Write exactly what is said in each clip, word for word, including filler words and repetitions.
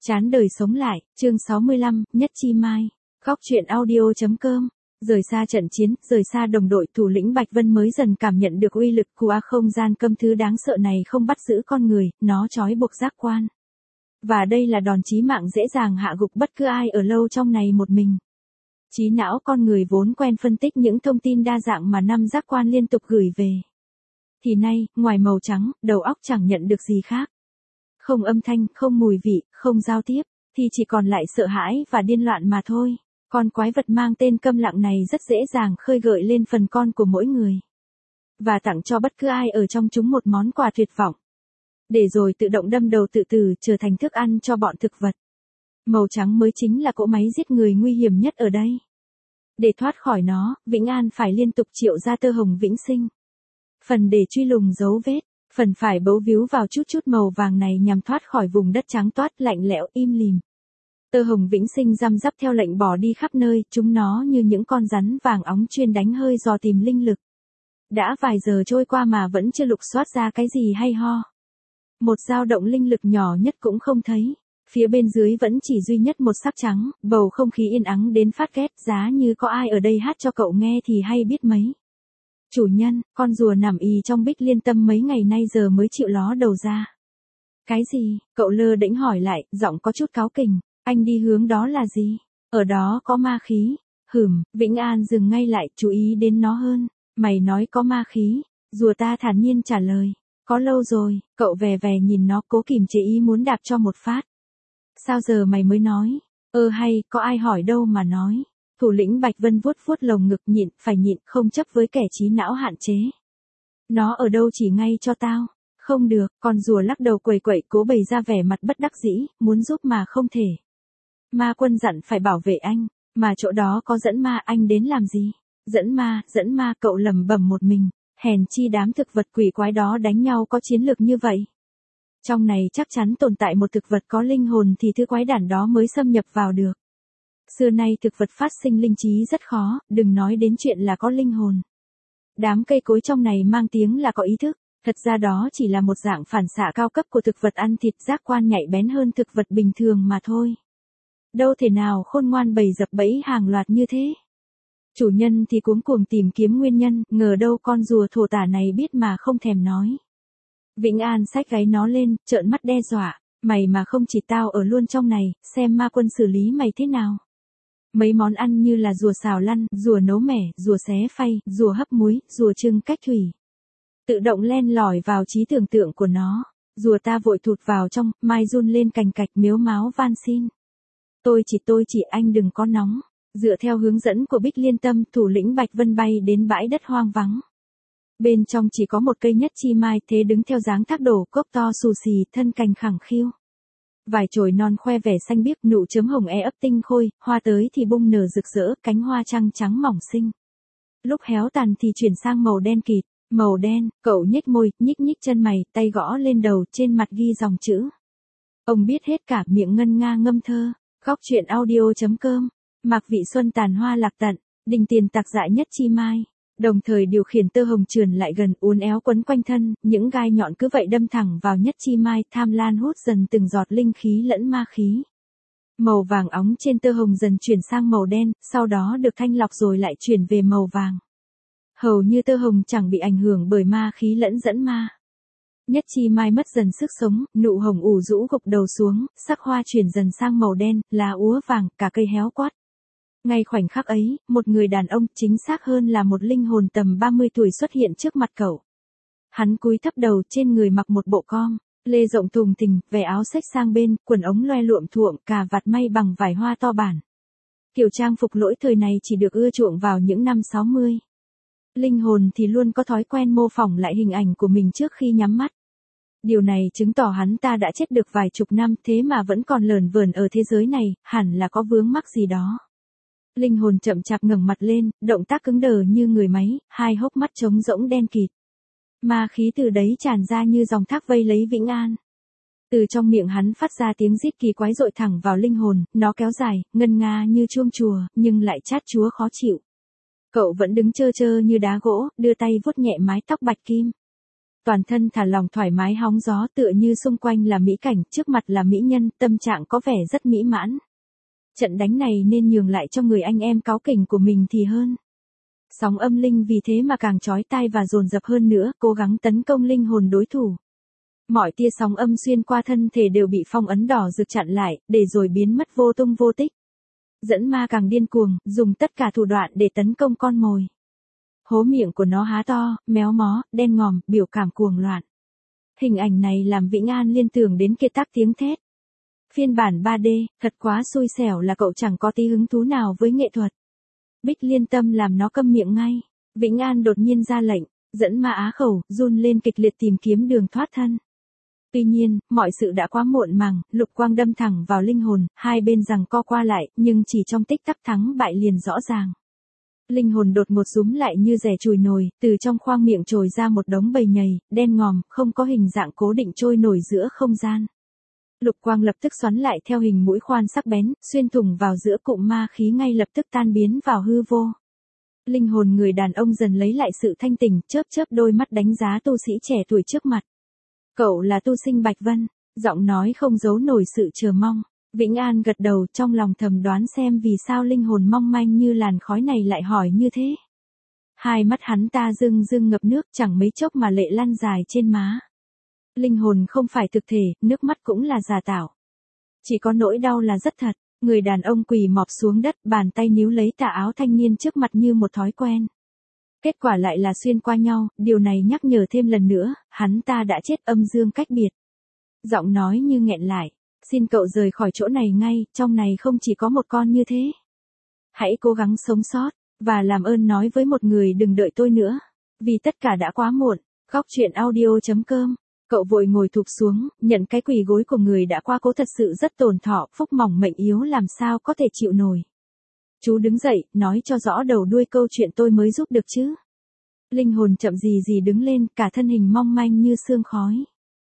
Chán đời sống lại, chương sáu mươi lăm, Nhất Chi Mai. Góc truyện audio.com. Rời xa trận chiến, rời xa đồng đội, thủ lĩnh Bạch Vân mới dần cảm nhận được uy lực của không gian cấm thứ đáng sợ này không bắt giữ con người, nó trói buộc giác quan. Và đây là đòn chí mạng dễ dàng hạ gục bất cứ ai ở lâu trong này một mình. Trí não con người vốn quen phân tích những thông tin đa dạng mà năm giác quan liên tục gửi về. Thì nay, ngoài màu trắng, đầu óc chẳng nhận được gì khác. Không âm thanh, không mùi vị, không giao tiếp, thì chỉ còn lại sợ hãi và điên loạn mà thôi. Con quái vật mang tên câm lặng này rất dễ dàng khơi gợi lên phần con của mỗi người. Và tặng cho bất cứ ai ở trong chúng một món quà tuyệt vọng. Để rồi tự động đâm đầu tự tử trở thành thức ăn cho bọn thực vật. Màu trắng mới chính là cỗ máy giết người nguy hiểm nhất ở đây. Để thoát khỏi nó, Vĩnh An phải liên tục triệu ra tơ hồng vĩnh sinh. Phần để truy lùng dấu vết. Phần phải bấu víu vào chút chút màu vàng này nhằm thoát khỏi vùng đất trắng toát lạnh lẽo im lìm. Tơ hồng vĩnh sinh răm rắp theo lệnh bỏ đi khắp nơi, chúng nó như những con rắn vàng óng chuyên đánh hơi dò tìm linh lực. Đã vài giờ trôi qua mà vẫn chưa lục soát ra cái gì hay ho. Một dao động linh lực nhỏ nhất cũng không thấy. Phía bên dưới vẫn chỉ duy nhất một sắc trắng, bầu không khí yên ắng đến phát ghét, giá như có ai ở đây hát cho cậu nghe thì hay biết mấy. Chủ nhân, con rùa nằm ì trong Bích Liên Tâm mấy ngày nay giờ mới chịu ló đầu ra. Cái gì? Cậu lơ đễnh hỏi lại, giọng có chút cáu kỉnh. Anh đi hướng đó là gì? Ở đó có ma khí. Hửm, Vĩnh An dừng ngay lại, chú ý đến nó hơn. Mày nói có ma khí. Rùa ta thản nhiên trả lời. Có lâu rồi, cậu vè vè nhìn nó cố kìm chế ý muốn đạp cho một phát. Sao giờ mày mới nói? Ơ hay, có ai hỏi đâu mà nói. Thủ lĩnh Bạch Vân vuốt vuốt lồng ngực nhịn, phải nhịn, không chấp với kẻ trí não hạn chế. Nó ở đâu chỉ ngay cho tao. Không được, con rùa lắc đầu quẩy quẩy cố bày ra vẻ mặt bất đắc dĩ, muốn giúp mà không thể. Ma quân dặn phải bảo vệ anh, mà chỗ đó có dẫn ma, anh đến làm gì? Dẫn ma, dẫn ma, cậu lẩm bẩm một mình, hèn chi đám thực vật quỷ quái đó đánh nhau có chiến lược như vậy. Trong này chắc chắn tồn tại một thực vật có linh hồn thì thứ quái đản đó mới xâm nhập vào được. Xưa nay thực vật phát sinh linh trí rất khó, đừng nói đến chuyện là có linh hồn. Đám cây cối trong này mang tiếng là có ý thức, thật ra đó chỉ là một dạng phản xạ cao cấp của thực vật ăn thịt, giác quan nhạy bén hơn thực vật bình thường mà thôi. Đâu thể nào khôn ngoan bầy dập bẫy hàng loạt như thế. Chủ nhân thì cuống cuồng tìm kiếm nguyên nhân, ngờ đâu con rùa thổ tả này biết mà không thèm nói. Vĩnh An xách gáy nó lên, trợn mắt đe dọa, mày mà không chỉ tao ở luôn trong này, xem ma quân xử lý mày thế nào. Mấy món ăn như là rùa xào lăn, rùa nấu mẻ, rùa xé phay, rùa hấp muối, rùa trưng cách thủy. Tự động len lỏi vào trí tưởng tượng của nó. Rùa ta vội thụt vào trong, mai run lên cành cạch miếu máo van xin. Tôi chỉ tôi chỉ anh đừng có nóng. Dựa theo hướng dẫn của Bích Liên Tâm, thủ lĩnh Bạch Vân bay đến bãi đất hoang vắng. Bên trong chỉ có một cây nhất chi mai thế đứng theo dáng thác đổ, cốc to xù xì, thân cành khẳng khiu. Vài chồi non khoe vẻ xanh biếc, nụ chớm hồng e ấp tinh khôi, hoa tới thì bung nở rực rỡ, cánh hoa trăng trắng mỏng xinh. Lúc héo tàn thì chuyển sang màu đen kịt, màu đen, cậu nhếch môi, nhích nhích chân mày, tay gõ lên đầu, trên mặt ghi dòng chữ. Ông biết hết cả, miệng ngân nga ngâm thơ. Góc truyện audio.com. Mạc Vị Xuân tàn hoa lạc tận, đình tiền tạc dại nhất chi mai. Đồng thời điều khiển tơ hồng trườn lại gần, uốn éo quấn quanh thân, những gai nhọn cứ vậy đâm thẳng vào nhất chi mai, tham lan hút dần từng giọt linh khí lẫn ma khí. Màu vàng óng trên tơ hồng dần chuyển sang màu đen, sau đó được thanh lọc rồi lại chuyển về màu vàng. Hầu như tơ hồng chẳng bị ảnh hưởng bởi ma khí lẫn dẫn ma. Nhất chi mai mất dần sức sống, nụ hồng ủ rũ gục đầu xuống, sắc hoa chuyển dần sang màu đen, lá úa vàng, cả cây héo quát. Ngay khoảnh khắc ấy, một người đàn ông, chính xác hơn là một linh hồn tầm ba mươi tuổi xuất hiện trước mặt cậu. Hắn cúi thấp đầu, trên người mặc một bộ com, lê rộng thùng thình, vẻ áo xếch sang bên, quần ống loe luộm thuộm, cà vạt may bằng vải hoa to bản. Kiểu trang phục lỗi thời này chỉ được ưa chuộng vào những năm sáu mươi. Linh hồn thì luôn có thói quen mô phỏng lại hình ảnh của mình trước khi nhắm mắt. Điều này chứng tỏ hắn ta đã chết được vài chục năm, thế mà vẫn còn lởn vởn ở thế giới này, hẳn là có vướng mắc gì đó. Linh hồn chậm chạp ngẩng mặt lên, động tác cứng đờ như người máy, hai hốc mắt trống rỗng đen kịt. Ma khí từ đấy tràn ra như dòng thác vây lấy Vĩnh An. Từ trong miệng hắn phát ra tiếng rít kỳ quái dội thẳng vào linh hồn, nó kéo dài, ngân nga như chuông chùa, nhưng lại chát chúa khó chịu. Cậu vẫn đứng trơ trơ như đá gỗ, đưa tay vuốt nhẹ mái tóc bạch kim. Toàn thân thả lỏng thoải mái hóng gió tựa như xung quanh là mỹ cảnh, trước mặt là mỹ nhân, tâm trạng có vẻ rất mỹ mãn. Trận đánh này nên nhường lại cho người anh em cáu kỉnh của mình thì hơn. Sóng âm linh vì thế mà càng chói tai và dồn dập hơn nữa, cố gắng tấn công linh hồn đối thủ. Mọi tia sóng âm xuyên qua thân thể đều bị phong ấn đỏ rực chặn lại, để rồi biến mất vô tung vô tích. Dẫn ma càng điên cuồng, dùng tất cả thủ đoạn để tấn công con mồi. Hố miệng của nó há to, méo mó, đen ngòm, biểu cảm cuồng loạn. Hình ảnh này làm Vĩnh An liên tưởng đến kiệt tác tiếng thét. Phiên bản ba D, thật quá xui xẻo là cậu chẳng có tí hứng thú nào với nghệ thuật. Bích Liên Tâm làm nó câm miệng ngay. Vĩnh An đột nhiên ra lệnh, dẫn ma á khẩu, run lên kịch liệt tìm kiếm đường thoát thân. Tuy nhiên, mọi sự đã quá muộn màng, lục quang đâm thẳng vào linh hồn, hai bên giằng co qua lại, nhưng chỉ trong tích tắc thắng bại liền rõ ràng. Linh hồn đột ngột rúm lại như rẻ chùi nồi, từ trong khoang miệng trồi ra một đống bầy nhầy, đen ngòm, không có hình dạng cố định trôi nổi giữa không gian. Lục quang lập tức xoắn lại theo hình mũi khoan sắc bén, xuyên thủng vào giữa cụm ma khí ngay lập tức tan biến vào hư vô. Linh hồn người đàn ông dần lấy lại sự thanh tỉnh, chớp chớp đôi mắt đánh giá tu sĩ trẻ tuổi trước mặt. Cậu là tu sinh Bạch Vân, giọng nói không giấu nổi sự chờ mong. Vĩnh An gật đầu, trong lòng thầm đoán xem vì sao linh hồn mong manh như làn khói này lại hỏi như thế. Hai mắt hắn ta rưng rưng ngập nước, chẳng mấy chốc mà lệ lăn dài trên má. Linh hồn không phải thực thể, nước mắt cũng là giả tạo. Chỉ có nỗi đau là rất thật. Người đàn ông quỳ mọp xuống đất, bàn tay níu lấy tà áo thanh niên trước mặt như một thói quen. Kết quả lại là xuyên qua nhau, điều này nhắc nhở thêm lần nữa, hắn ta đã chết âm dương cách biệt. Giọng nói như nghẹn lại, xin cậu rời khỏi chỗ này ngay, trong này không chỉ có một con như thế. Hãy cố gắng sống sót, và làm ơn nói với một người đừng đợi tôi nữa, vì tất cả đã quá muộn. Góc truyện audio chấm com. Cậu vội ngồi thụp xuống, nhận cái quỳ gối của người đã qua cố thật sự rất tổn thọ, phúc mỏng mệnh yếu làm sao có thể chịu nổi. Chú đứng dậy, nói cho rõ đầu đuôi câu chuyện tôi mới giúp được chứ. Linh hồn chậm gì gì đứng lên, cả thân hình mong manh như sương khói.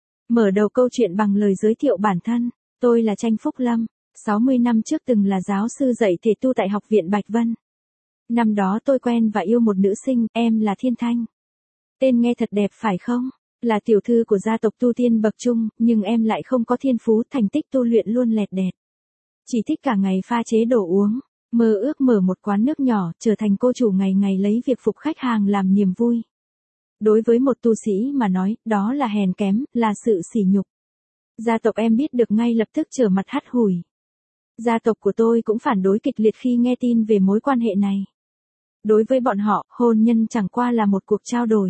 Mở đầu câu chuyện bằng lời giới thiệu bản thân, tôi là Tranh Phúc Lâm, sáu mươi năm trước từng là giáo sư dạy thể tu tại Học viện Bạch Vân. Năm đó tôi quen và yêu một nữ sinh, em là Thiên Thanh. Tên nghe thật đẹp phải không? Là tiểu thư của gia tộc tu tiên bậc trung, nhưng em lại không có thiên phú, thành tích tu luyện luôn lẹt đẹt. Chỉ thích cả ngày pha chế đồ uống, mơ ước mở một quán nước nhỏ, trở thành cô chủ ngày ngày lấy việc phục khách hàng làm niềm vui. Đối với một tu sĩ mà nói, đó là hèn kém, là sự sỉ nhục. Gia tộc em biết được ngay lập tức trở mặt hắt hủi. Gia tộc của tôi cũng phản đối kịch liệt khi nghe tin về mối quan hệ này. Đối với bọn họ, hôn nhân chẳng qua là một cuộc trao đổi.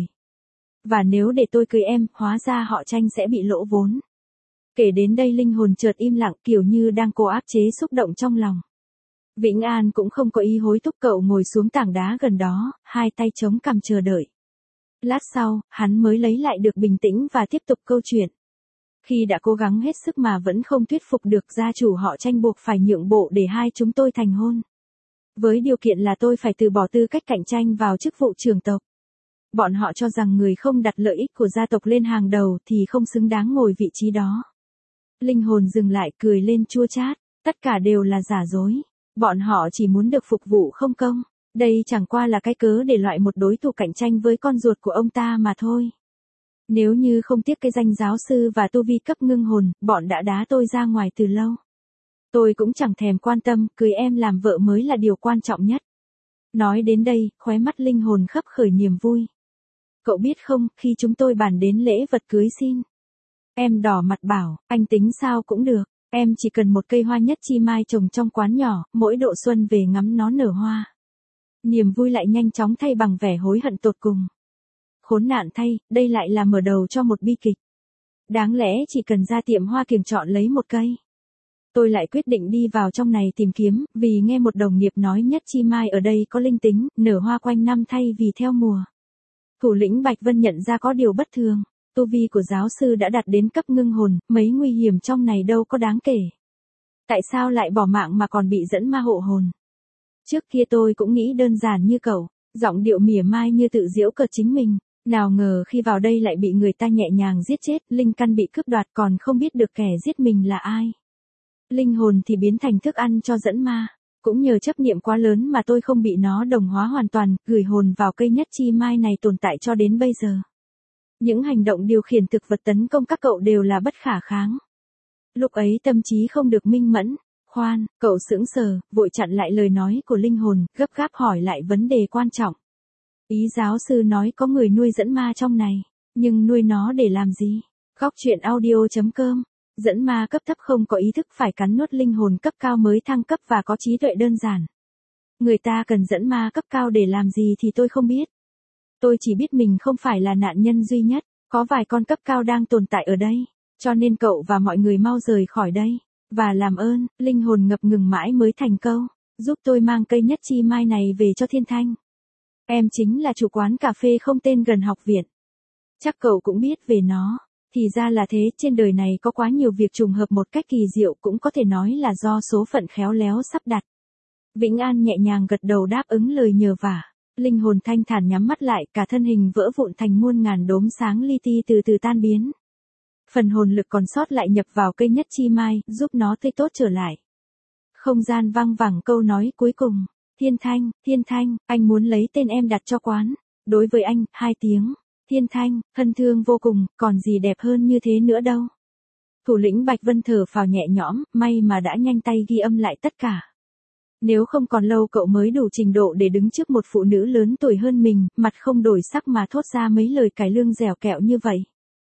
Và nếu để tôi cưới em, hóa ra họ Tranh sẽ bị lỗ vốn. Kể đến đây linh hồn chợt im lặng, kiểu như đang cố áp chế xúc động trong lòng. Vĩnh An cũng không có ý hối thúc, cậu ngồi xuống tảng đá gần đó, hai tay chống cằm chờ đợi. Lát sau, hắn mới lấy lại được bình tĩnh và tiếp tục câu chuyện. Khi đã cố gắng hết sức mà vẫn không thuyết phục được, gia chủ họ Tranh buộc phải nhượng bộ để hai chúng tôi thành hôn. Với điều kiện là tôi phải từ bỏ tư cách cạnh tranh vào chức vụ trưởng tộc. Bọn họ cho rằng người không đặt lợi ích của gia tộc lên hàng đầu thì không xứng đáng ngồi vị trí đó. Linh hồn dừng lại, cười lên chua chát, tất cả đều là giả dối. Bọn họ chỉ muốn được phục vụ không công. Đây chẳng qua là cái cớ để loại một đối thủ cạnh tranh với con ruột của ông ta mà thôi. Nếu như không tiếc cái danh giáo sư và tu vi cấp ngưng hồn, bọn đã đá tôi ra ngoài từ lâu. Tôi cũng chẳng thèm quan tâm, cưới em làm vợ mới là điều quan trọng nhất. Nói đến đây, khóe mắt linh hồn khấp khởi niềm vui. Cậu biết không, khi chúng tôi bàn đến lễ vật cưới xin, em đỏ mặt bảo, anh tính sao cũng được, em chỉ cần một cây hoa nhất chi mai trồng trong quán nhỏ, mỗi độ xuân về ngắm nó nở hoa. Niềm vui lại nhanh chóng thay bằng vẻ hối hận tột cùng. Khốn nạn thay, đây lại là mở đầu cho một bi kịch. Đáng lẽ chỉ cần ra tiệm hoa kiểng chọn lấy một cây. Tôi lại quyết định đi vào trong này tìm kiếm, vì nghe một đồng nghiệp nói nhất chi mai ở đây có linh tính, nở hoa quanh năm thay vì theo mùa. Thủ lĩnh Bạch Vân nhận ra có điều bất thường, tu vi của giáo sư đã đạt đến cấp ngưng hồn, mấy nguy hiểm trong này đâu có đáng kể. Tại sao lại bỏ mạng mà còn bị dẫn ma hộ hồn? Trước kia tôi cũng nghĩ đơn giản như cậu, giọng điệu mỉa mai như tự giễu cợt chính mình, nào ngờ khi vào đây lại bị người ta nhẹ nhàng giết chết, linh căn bị cướp đoạt còn không biết được kẻ giết mình là ai. Linh hồn thì biến thành thức ăn cho dẫn ma. Cũng nhờ chấp niệm quá lớn mà tôi không bị nó đồng hóa hoàn toàn, gửi hồn vào cây nhất chi mai này tồn tại cho đến bây giờ. Những hành động điều khiển thực vật tấn công các cậu đều là bất khả kháng. Lúc ấy tâm trí không được minh mẫn. Khoan, cậu sững sờ, vội chặn lại lời nói của linh hồn, gấp gáp hỏi lại vấn đề quan trọng. Ý giáo sư nói có người nuôi dẫn ma trong này, nhưng nuôi nó để làm gì? Góc truyện audio.com. Dẫn ma cấp thấp không có ý thức phải cắn nuốt linh hồn cấp cao mới thăng cấp và có trí tuệ đơn giản. Người ta cần dẫn ma cấp cao để làm gì thì tôi không biết. Tôi chỉ biết mình không phải là nạn nhân duy nhất, có vài con cấp cao đang tồn tại ở đây, cho nên cậu và mọi người mau rời khỏi đây. Và làm ơn, linh hồn ngập ngừng mãi mới thành câu, giúp tôi mang cây nhất chi mai này về cho Thiên Thanh. Em chính là chủ quán cà phê không tên gần học viện. Chắc cậu cũng biết về nó. Thì ra là thế, trên đời này có quá nhiều việc trùng hợp một cách kỳ diệu, cũng có thể nói là do số phận khéo léo sắp đặt. Vĩnh An nhẹ nhàng gật đầu đáp ứng lời nhờ vả. Linh hồn thanh thản nhắm mắt lại, cả thân hình vỡ vụn thành muôn ngàn đốm sáng li ti từ từ tan biến. Phần hồn lực còn sót lại nhập vào cây nhất chi mai, giúp nó tươi tốt trở lại. Không gian vang vẳng câu nói cuối cùng. Thiên Thanh, Thiên Thanh, anh muốn lấy tên em đặt cho quán. Đối với anh, hai tiếng. Thiên Thanh, thân thương vô cùng, còn gì đẹp hơn như thế nữa đâu. Thủ lĩnh Bạch Vân thở phào nhẹ nhõm, may mà đã nhanh tay ghi âm lại tất cả. Nếu không còn lâu cậu mới đủ trình độ để đứng trước một phụ nữ lớn tuổi hơn mình, mặt không đổi sắc mà thốt ra mấy lời cải lương dẻo kẹo như vậy.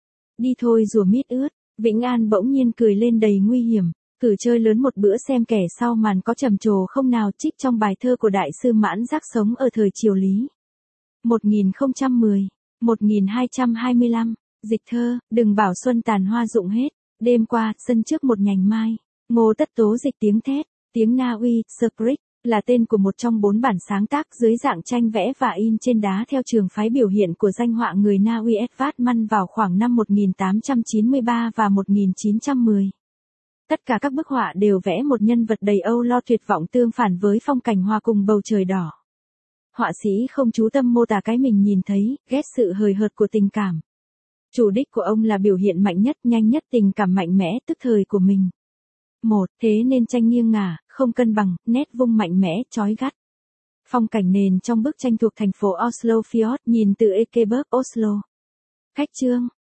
Đi thôi rùa mít ướt, Vĩnh An bỗng nhiên cười lên đầy nguy hiểm, thử chơi lớn một bữa xem kẻ sau màn có trầm trồ không nào, trích trong bài thơ của đại sư Mãn Giác sống ở thời triều Lý. một nghìn không trăm mười, một nghìn hai trăm hai mươi lăm, dịch thơ, đừng bảo xuân tàn hoa rụng hết, đêm qua, sân trước một nhành mai, Ngô Tất Tố dịch tiếng thét, tiếng Na Uy, Script, là tên của một trong bốn bản sáng tác dưới dạng tranh vẽ và in trên đá theo trường phái biểu hiện của danh họa người Na Uy Edvard Munch vào khoảng năm một nghìn tám trăm chín mươi ba và một nghìn chín trăm mười. Tất cả các bức họa đều vẽ một nhân vật đầy âu lo tuyệt vọng tương phản với phong cảnh hoa cùng bầu trời đỏ. Họa sĩ không chú tâm mô tả cái mình nhìn thấy, ghét sự hời hợt của tình cảm. Chủ đích của ông là biểu hiện mạnh nhất, nhanh nhất tình cảm mạnh mẽ tức thời của mình. Một, thế nên tranh nghiêng ngả, không cân bằng, nét vung mạnh mẽ, chói gắt. Phong cảnh nền trong bức tranh thuộc thành phố Oslo Fjord, nhìn từ Ekeberg, Oslo. Khách chương,